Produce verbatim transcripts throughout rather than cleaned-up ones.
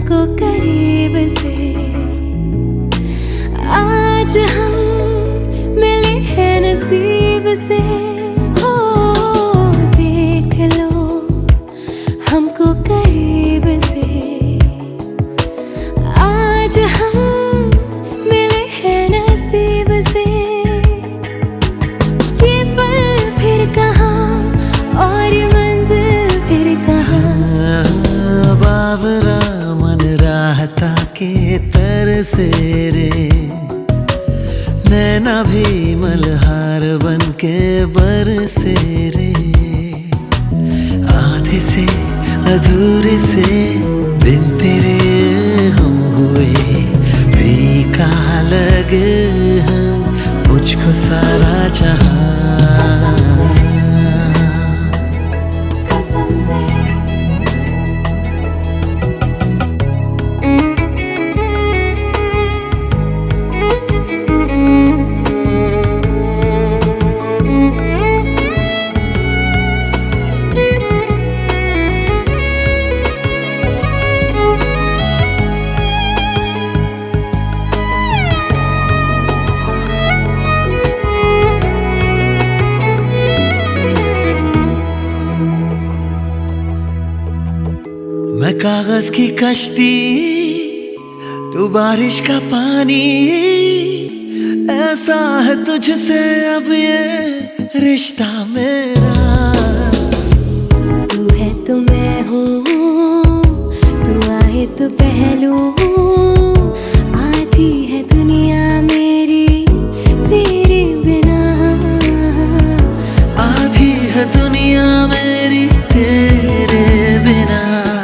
हमको करीब से आज हम मिले हैं नसीब से। हो देख लो हमको करीब से आज हम मिले हैं नसीब से। ये पल फिर कहाँ और ये मंजिल फिर कहाँ। बावरा मन राहता के तरसे रे, नैना भी मल्हार बन के बरसे रे। आधे से अधूरे से बिन तेरे हम हुए, फीका लगे हम मुझको सारा जहां। मैं कागज की कश्ती, तू बारिश का पानी, ऐसा है तुझसे अब ये रिश्ता मेरा। तू है तो मैं हूँ, तू आए तो पहलू, आधी है दुनिया मेरी तेरे बिना। आधी है दुनिया मेरी तेरे बिना।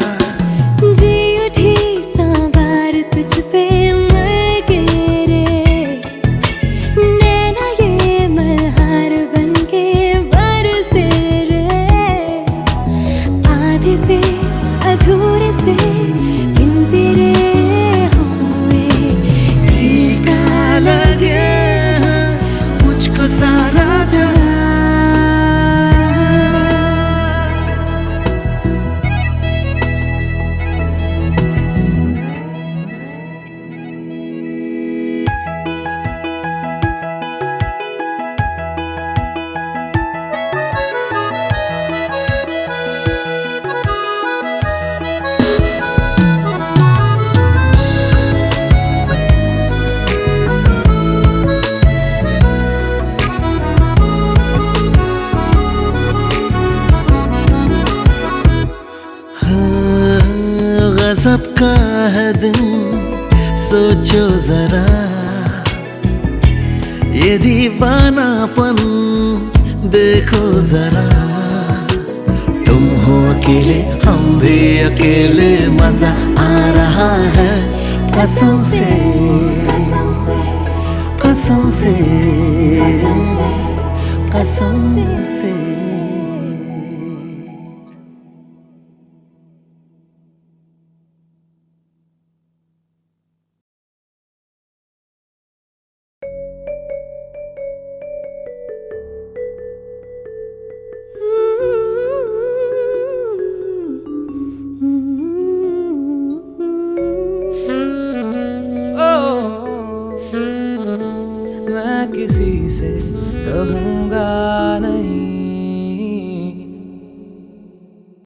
अधूरे से बिन तेरे हम हुए, फीका लगे मुझको सारा जहां। गज़ब का है दिन सोचो जरा, ये दीवानापन देखो जरा। तुम हो अकेले हम भी अकेले, मजा आ रहा है कसम से कसम से कसम से कसम से।